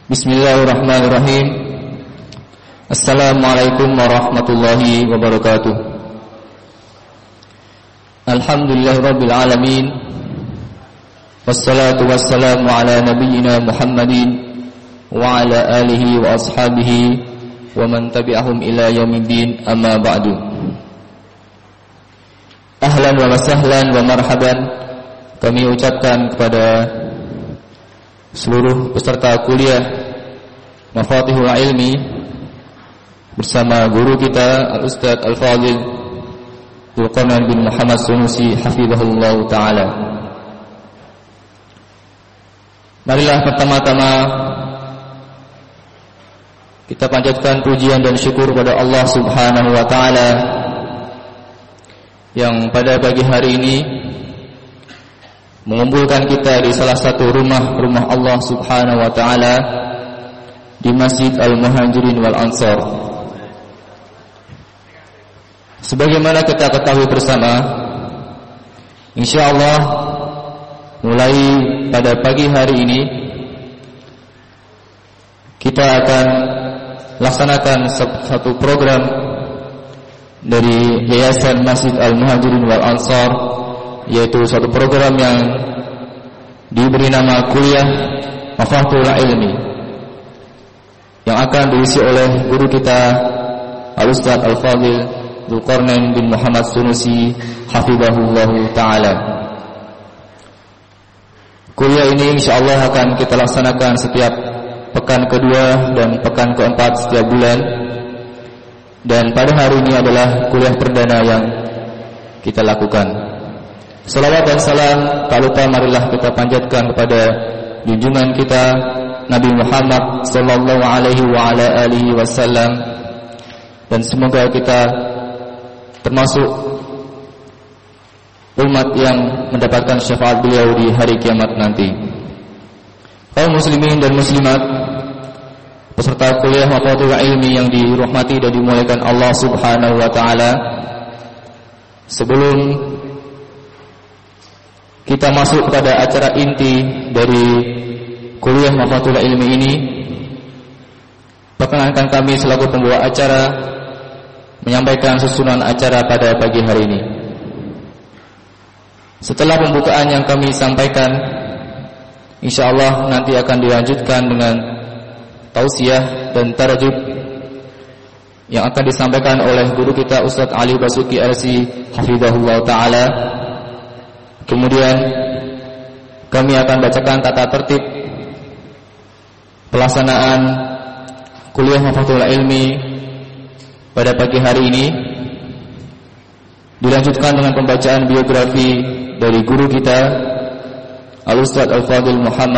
Bismillahirrahmanirrahim. Assalamualaikum warahmatullahi wabarakatuh. Alhamdulillahirabbil alamin. Wassalatu wassalamu ala nabiyyina Muhammadin wa ala alihi wa ashabihi wa man tabi'ahum ila yaumiddin, amma ba'du. Ahlan wa sahlan wa marhaban kami ucapkan kepada seluruh peserta kuliah Mafatihul Ilmi bersama guru kita Al-Ustaz Al-Fadil Dzulqarnain bin Muhammad Sunusi hafizahullah ta'ala. Marilah pertama-tama kita panjatkan pujian dan syukur kepada Allah Subhanahu wa ta'ala yang pada pagi hari ini mengumpulkan kita di salah satu rumah Allah Subhanahu wa ta'ala di Masjid Al-Muhajirin wal Ansar. Sebagaimana kita ketahui bersama, insyaallah mulai pada pagi hari ini kita akan laksanakan satu program dari Yayasan Masjid Al-Muhajirin wal Ansar, yaitu suatu program yang diberi nama kuliah Mafatihul Ilmi yang akan diisi oleh guru kita Al-Ustaz Al-Fadil Dzulqarnain bin Muhammad Sunusi hafizahullah ta'ala. Kuliah ini insyaallah akan kita laksanakan setiap pekan kedua dan pekan keempat setiap bulan, dan pada hari ini adalah kuliah perdana yang kita lakukan. Salawat dan salam tak lupa marilah kita panjatkan kepada junjungan kita Nabi Muhammad sallallahu alaihi wa ala alihi wasallam, dan semoga kita termasuk umat yang mendapatkan syafaat beliau di hari kiamat nanti. Kaum muslimin dan muslimat, peserta kuliah Mafatihul Ilmi yang dirahmati dan dimuliakan Allah Subhanahu wa taala, sebelum kita masuk kepada acara inti dari kuliah Mafatihul Ilmi ini, perkenankan kami selaku pembawa acara menyampaikan susunan acara pada pagi hari ini. Setelah pembukaan yang kami sampaikan, insyaallah nanti akan dilanjutkan dengan tausiah dan tarjib yang akan disampaikan oleh guru kita Ustaz Ali Basuki LC hafizahullah ta'ala. Kemudian kami akan bacakan tata tertib pelaksanaan kuliah Mafatihul Ilmi pada pagi hari ini, dilanjutkan dengan pembacaan biografi dari guru kita Al-Ustaz Al-Fadil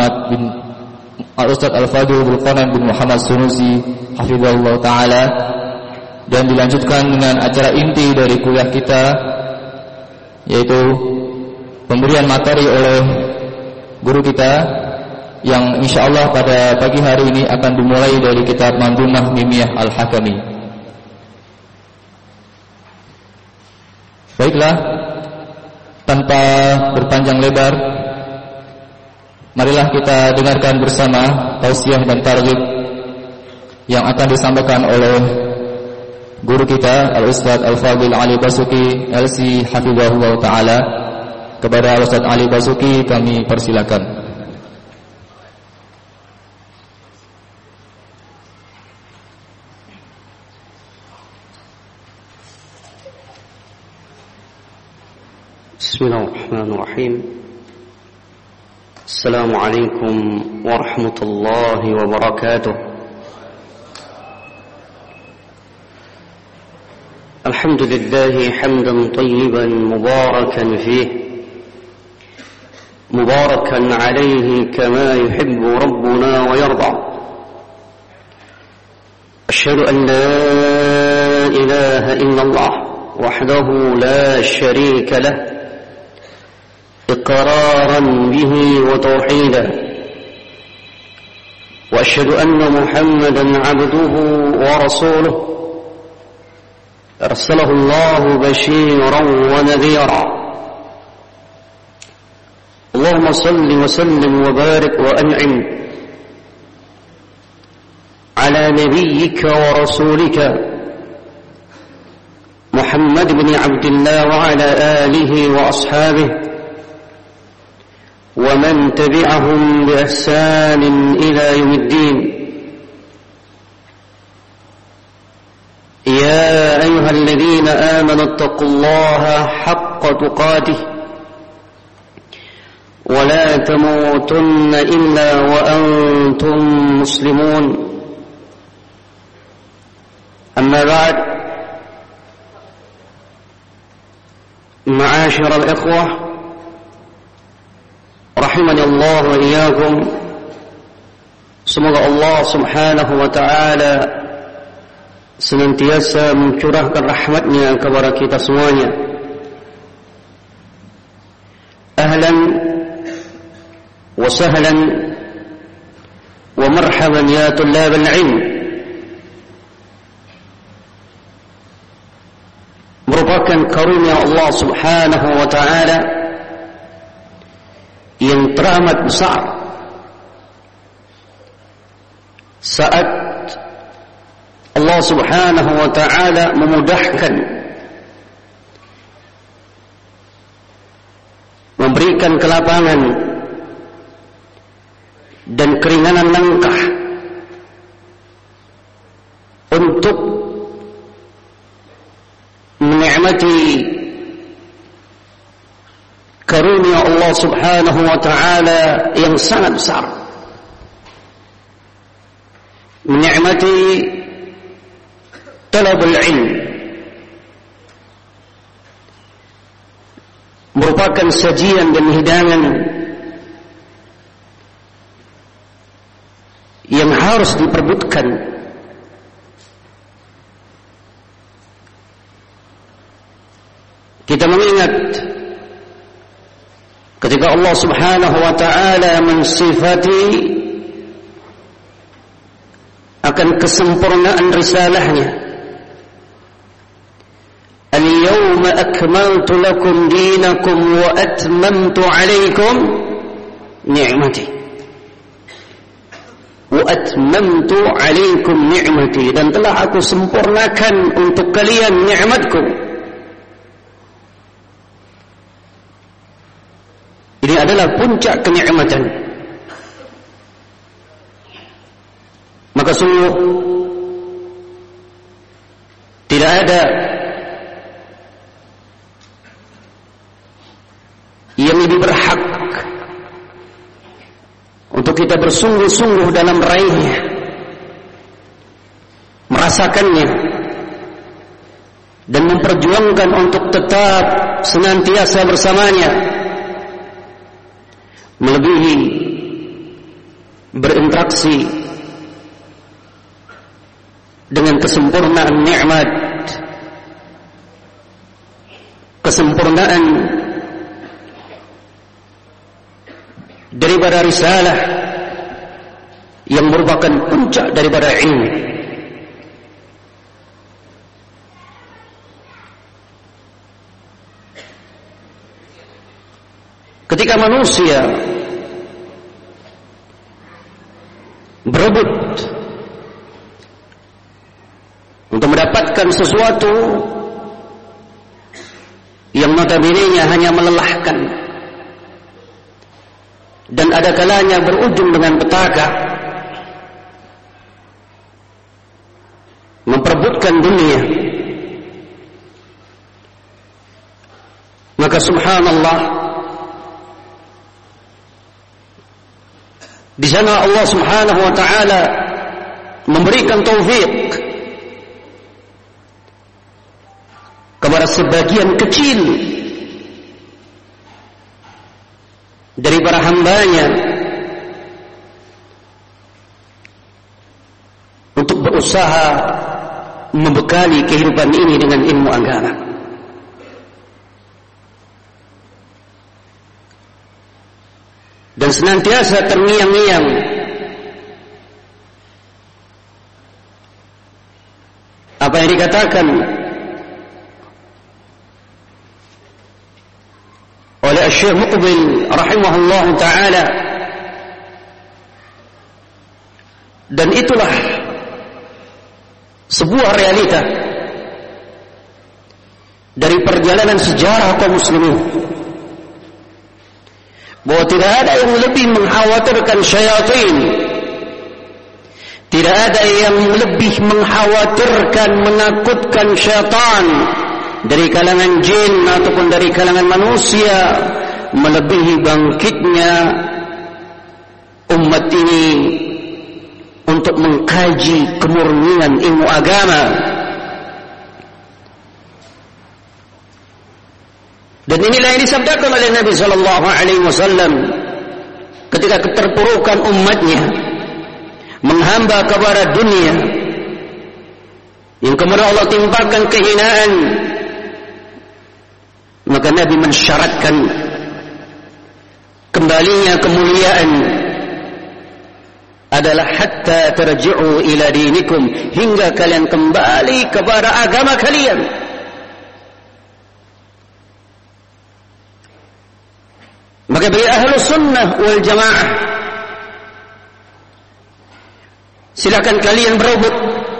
Dzulqarnain bin Muhammad Sunusi hafizahullah ta'ala, dan dilanjutkan dengan acara inti dari kuliah kita, yaitu pemberian materi oleh guru kita yang insyaallah pada pagi hari ini akan dimulai dari kitab Mandhumah Mimiyah Al-Hakami. Baiklah, tanpa berpanjang lebar, marilah kita dengarkan bersama tausiah dan targhib yang akan disampaikan oleh guru kita Al-Ustaz Al-Fadil Ali Basuki LC hafizahullah ta'ala. Kepada Ustaz Ali Basuki kami persilakan. Bismillahirrahmanirrahim. Assalamualaikum warahmatullahi wabarakatuh. Alhamdulillahi hamdan tayyiban mubarakan fihi مباركا عليه كما يحب ربنا ويرضى. أشهد أن لا إله إلا الله وحده لا شريك له إقرارا به وتوحيدا، وأشهد أن محمدا عبده ورسوله أرسله الله بشيرا ونذيرا. اللهم صل وسلم وبارك وأنعم نبيك ورسولك محمد بن عبد الله وعلى آله وأصحابه ومن تبعهم بإحسان إلى يوم الدين. يا أيها الذين آمنوا اتقوا الله حق تقاته ولا تموتن إلا وأنتم مسلمون. أما بعد، معاشر الإخوة rahimani Allah wa iyyakum, semoga Allah Subhanahu wa taala senantiasa mencurahkan rahmatnya kepada kita semuanya. Ahlan wa sahlan wa marhaban ya tullab al-ilm. Merupakan karunia Allah Subhanahu wa taala yang teramat besar saat Allah Subhanahu wa taala memudahkan, memberikan kelapangan dan keringanan langkah untuk menikmati karunia Allah Subhanahu wa taala yang sangat besar, menikmati talabul ilm, merupakan sajian dan hidangan yang harus diperbutkan. Kita mengingat ketika Allah Subhanahu wa taala mensifati akan kesempurnaan risalahnya, al-yawma akmaltu lakum dinakum wa atmamtu alaikum ni'mati wa atmamtu alaikum ni'mati, dan telah aku sempurnakan untuk kalian nikmatku. Ini adalah puncak kenikmatan. Maka sungguh tidak ada yang lebih berhak untuk kita bersungguh-sungguh dalam meraihnya, merasakannya, dan memperjuangkan untuk tetap senantiasa bersamanya, melebihi berinteraksi dengan kesempurnaan nikmat, kesempurnaan daripada risalah yang merupakan puncak daripada ilmu. Ketika manusia berebut untuk mendapatkan sesuatu yang notabene-nya hanya melelahkan dan ada kalanya berujung dengan petaka, memperebutkan dunia, maka subhanallah, di sana Allah Subhanahu wa taala memberikan taufik kepada sebagian kecil dari para hambanya untuk berusaha membekali kehidupan ini dengan ilmu agama. Dan senantiasa terngiang-ngiang apa yang dikatakan oleh Syekh Muqbil rahimahullah ta'ala, dan itulah sebuah realita dari perjalanan sejarah kaum muslimin, bahwa tidak ada yang lebih mengkhawatirkan syaitan, tidak ada yang lebih mengkhawatirkan, menakutkan syaitan dari kalangan jin ataupun dari kalangan manusia, melebihi bangkitnya umat ini untuk mengkaji kemurnian ilmu agama. Dan inilah yang disabdakan oleh Nabi sallallahu alaihi wasallam ketika keterpurukan umatnya menghamba kepada dunia, yang kemudian Allah timpakan kehinaan, maka Nabi mensyaratkan kembalinya kemuliaan adalah hatta tarji'u ila dinikum, hingga kalian kembali kepada agama kalian. Maka bagi ahlus sunnah wal jamaah, silakan kalian berebut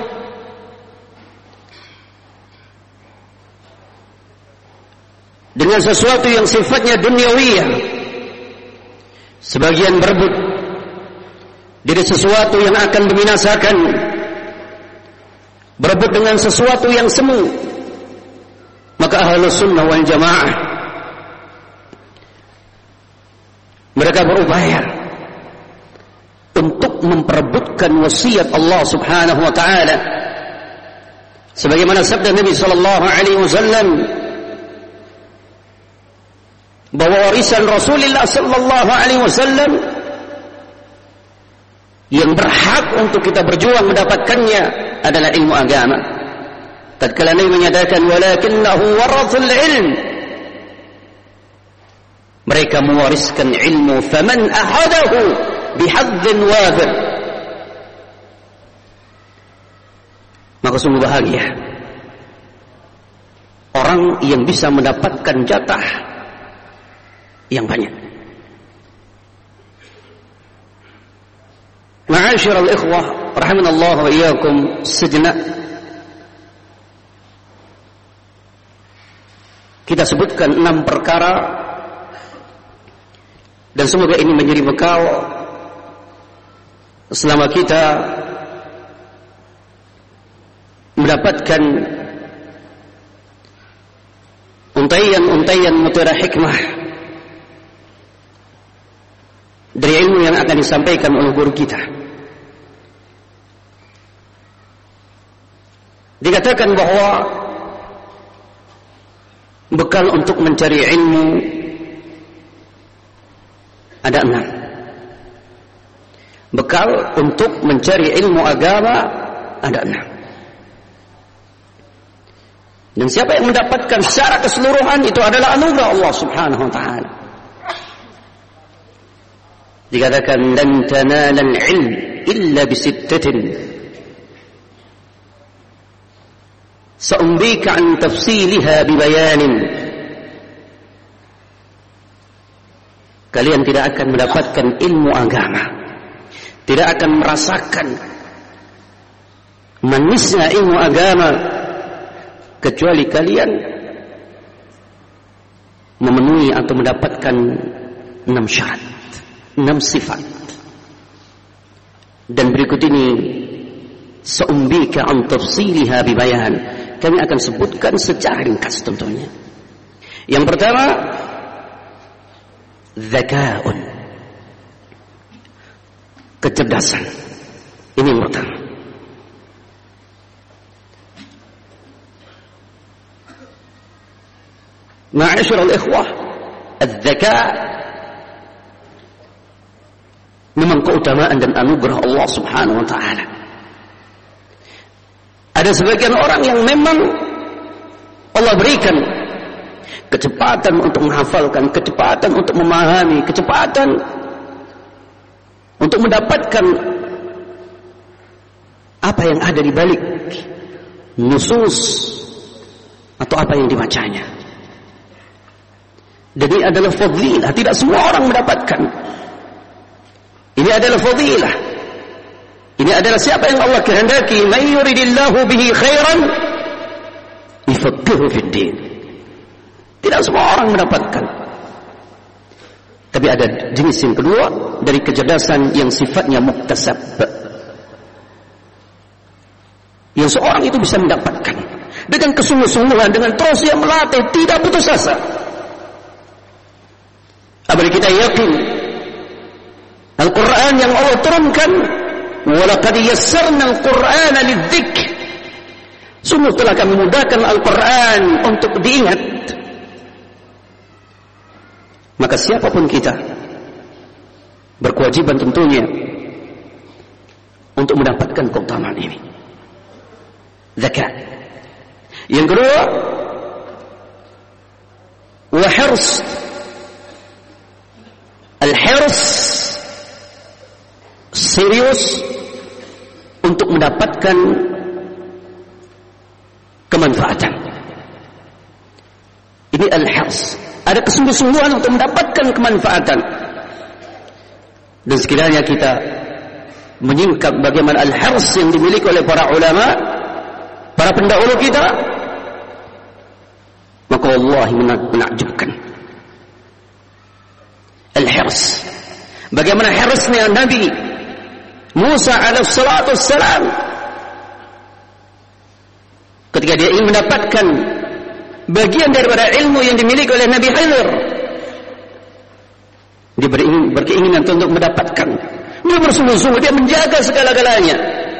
dengan sesuatu yang sifatnya duniawiyah. Sebagian berebut dari sesuatu yang akan membinasakan, berebut dengan sesuatu yang semu. Maka ahlus sunnah wal jamaah mereka berupaya untuk memperebutkan wasiat Allah Subhanahu wa taala, sebagaimana sabda Nabi sallallahu alaihi wasallam bahwa warisan Rasulullah sallallahu alaihi wasallam yang berhak untuk kita berjuang mendapatkannya adalah ilmu agama. Tatkala Nabi menyatakan walakinnahu warathul ilm, mereka mewariskan ilmu, faman ahadahu bihadzin wafir, maka sungguh bahagia orang yang bisa mendapatkan jatah yang banyak. Ma'asyiral ikhwah rahimanallahu wa iyyakum, sejenak kita sebutkan 6 perkara, dan semoga ini menjadi bekal selama kita mendapatkan untaian-untaian mutiara hikmah dari ilmu yang akan disampaikan oleh guru kita. Dikatakan bahwa bekal untuk mencari ilmu ada 6. Bekal untuk mencari ilmu agama ada 6. Dan siapa yang mendapatkan secara keseluruhan itu adalah anugerah Allah Subhanahu wa taala. Dikatakan lan tanalal ilm illa bisittatin, sa'umbika an tafsiliha bibayanin. Kalian tidak akan mendapatkan ilmu agama, tidak akan merasakan manisnya ilmu agama, kecuali kalian memenuhi atau mendapatkan 6 syarat, 6 sifat. Dan berikut ini sa'umbika an tafsiliha bibayan, kami akan sebutkan secara ringkas tentunya. Yang pertama, zaka'un, kecerdasan. Ini yang pertama. Ma'asyiral ikhwah, az-zaka' memang keutamaan dan anugerah Allah Subhanahu wa taala. Ada sebagian orang yang memang Allah berikan kecepatan untuk menghafalkan, kecepatan untuk memahami, kecepatan untuk mendapatkan apa yang ada di balik nusus atau apa yang dibacanya. Dan ini adalah fadilah, tidak semua orang mendapatkan. Ini adalah fadilah, ini Ini adalah siapa yang Allah kehendaki, may yuridillahu bihi khairan yufaqihuhu fid din. Tidak semua orang mendapatkan. Tapi ada jenis yang kedua dari kecerdasan yang sifatnya muktasab, yang seorang itu bisa mendapatkan dengan kesungguh-sungguhan, dengan terus yang melatih, tidak putus asa. Apabila kita yakin Al-Quran yang Allah turunkan, walaqad yassarna al-Qur'ana lidzikr, sungguh telah kami mudahkan Al-Quran untuk diingat. Maka siapapun kita berkewajiban tentunya untuk mendapatkan keutamaan ini. Zakat. Yang kedua, wa hirs. Al-hirs, serius untuk mendapatkan kemanfaatan. Ini al-hirs. Ada kesungguh-sungguhan untuk mendapatkan kemanfaatan. Dan sekiranya kita menyingkap bagaimana al-hirs yang dimiliki oleh para ulama, para pendahulu kita, maka wallahi menakjubkan. Al-hirs, bagaimana hirsnya Nabi Musa alaihissalatu wassalam ketika dia ingin mendapatkan bagian daripada ilmu yang dimiliki oleh Nabi Khidir, dia berkeinginan untuk mendapatkan. Dia bersungguh-sungguh, dia menjaga segala-galanya.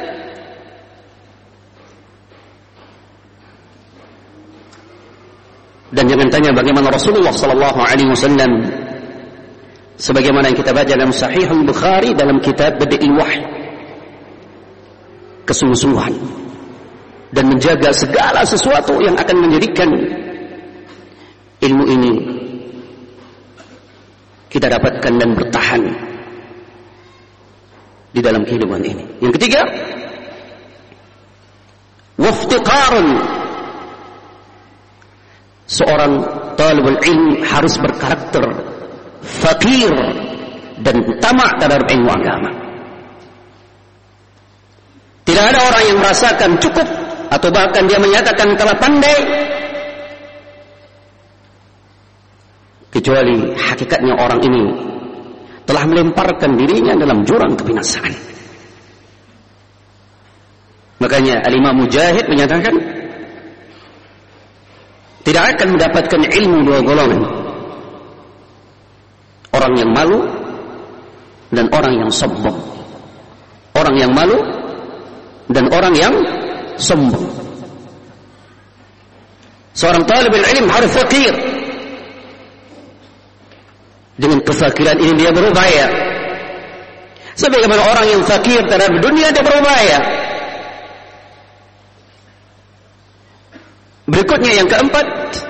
Dan jangan tanya bagaimana Rasulullah sallallahu alaihi wasallam, sebagaimana yang kita baca dalam Sahih Al-Bukhari dalam kitab Badi'il Wahyi, kesungguh-sungguhan dan menjaga segala sesuatu yang akan menjadikan ilmu ini kita dapatkan dan bertahan di dalam kehidupan ini. Yang ketiga, waftiqarun, seorang talibul ilmi harus berkarakter fakir dan tamak terhadap ilmu agama. Tidak ada orang yang merasakan cukup atau bahkan dia menyatakan telah pandai, kecuali hakikatnya orang ini telah melemparkan dirinya dalam jurang kebinasaan. Makanya Al-Imam Mujahid menyatakan tidak akan mendapatkan ilmu dua golongan, orang yang malu dan orang yang sombong. Orang yang malu dan orang yang sombong. Seorang talibul ilm harus fakir. Dengan kefakiran ini dia berupaya. Sebagaimana orang yang fakir terhadap dunia dia berupaya. Berikutnya yang keempat,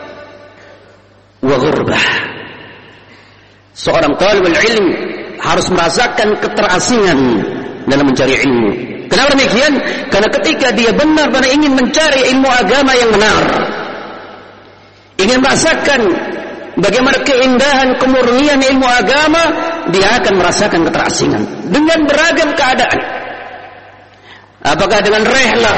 wa ghurbah. Seorang talibul ilm harus merasakan keterasingan dalam mencari ilmu. Kenapa demikian? Karena ketika dia benar-benar ingin mencari ilmu agama yang benar, ingin merasakan bagaimana keindahan, kemurnian ilmu agama, dia akan merasakan keterasingan dengan beragam keadaan. Apakah dengan rehlah,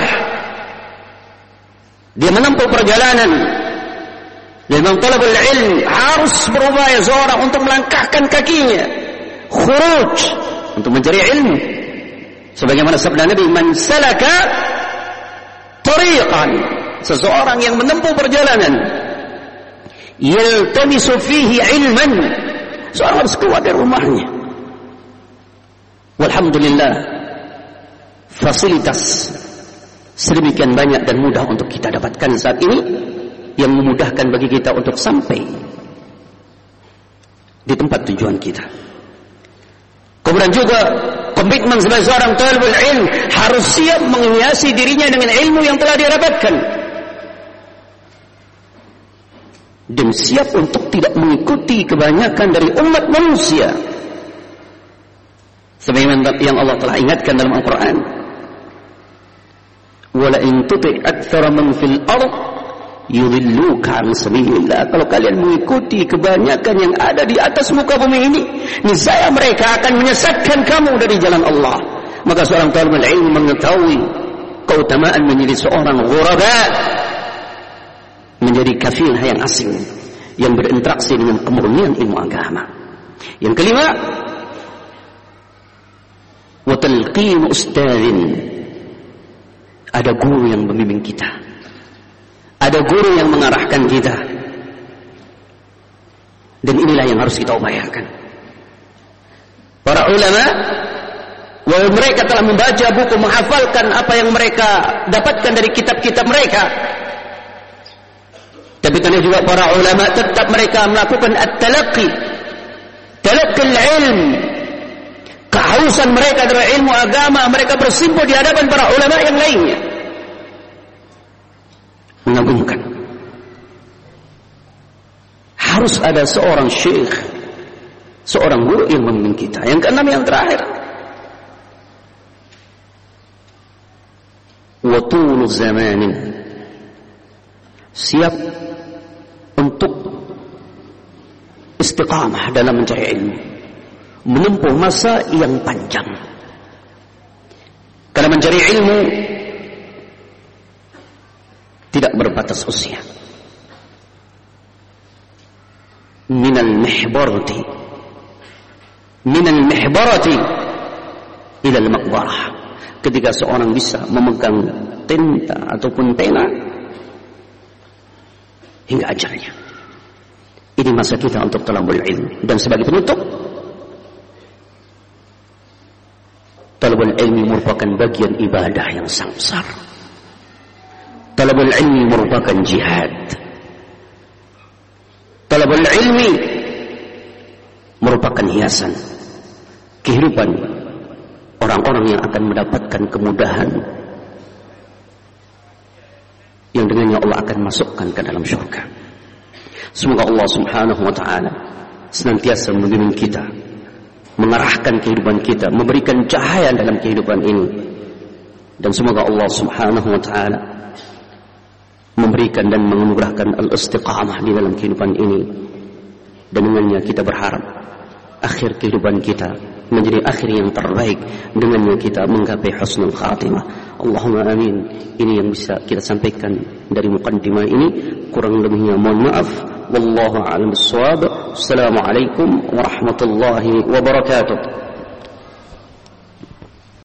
dia menempuh perjalanan. Dan memang talabul ilm harus berupaya seorang untuk melangkahkan kakinya, khuruj, untuk mencari ilmu. Sebagaimana sabda Nabi, man salaka tariqan, seseorang yang menempuh perjalanan, yaltamisu fihi ilman, seorang harus keluar dari rumahnya. Walhamdulillah, fasilitas sedemikian banyak dan mudah untuk kita dapatkan saat ini, yang memudahkan bagi kita untuk sampai di tempat tujuan kita. Kemudian juga komitmen sebagai seorang talibul ilm harus siap menghiasi dirinya dengan ilmu yang telah dia dapatkan, dan siap untuk tidak mengikuti kebanyakan dari umat manusia. Sebagaimana yang Allah telah ingatkan dalam Al-Quran, wala in tuti' aktsara man fil ardh yudhilluka an sabilillah. Kalau kalian mengikuti kebanyakan yang ada di atas muka bumi ini, niscaya mereka akan menyesatkan kamu dari jalan Allah. Maka seorang talibul ilmi mengetahui keutamaan menjadi seorang ghuraba, menjadi kafil yang asing yang berinteraksi dengan kemurnian ilmu agama. Yang kelima, wa talqin ustadzin, ada guru yang membimbing kita, ada guru yang mengarahkan kita, dan inilah yang harus kita upayakan. Para ulama, walau mereka telah membaca buku, menghafalkan apa yang mereka dapatkan dari kitab-kitab mereka, tapi karena juga para ulama tetap mereka melakukan at-talaqqi, talaqqi al-ilm, kehausan mereka dari ilmu agama, mereka bersimpuh di hadapan para ulama yang lainnya. Mengagumkan. Harus ada seorang syekh, seorang guru yang membimbing kita. Yang keenam, yang terakhir, wa tulu zamanin, siap untuk istiqamah dalam mencari ilmu, menempuh masa yang panjang. Karena mencari ilmu tidak berbatas usia. Minal mihbarati ilal maqbarah. Ketika seorang bisa memegang tinta ataupun pena hingga ajalnya. Ini masa kita untuk talabul ilmi. Dan sebagai penutup, talabul ilmi merupakan bagian ibadah yang sangat besar. Talabul ilmi merupakan jihad. Talabul ilmi merupakan hiasan kehidupan orang-orang yang akan mendapatkan kemudahan yang dengannya Allah akan masukkan ke dalam syurga. Semoga Allah subhanahu wa ta'ala senantiasa membimbing kita, mengarahkan kehidupan kita, memberikan cahaya dalam kehidupan ini. Dan semoga Allah subhanahu wa ta'ala memberikan dan menganugerahkan al-istiqamah di dalam kehidupan ini. Dan dengannya kita berharap akhir kehidupan kita menjadi akhir yang terbaik, dengannya kita menggapai husnul khatimah. Allahumma amin. Ini yang bisa kita sampaikan dari muqaddimah ini, kurang lebihnya mohon maaf. Wallahu a'lam bissawab. Assalamualaikum warahmatullahi wabarakatuh.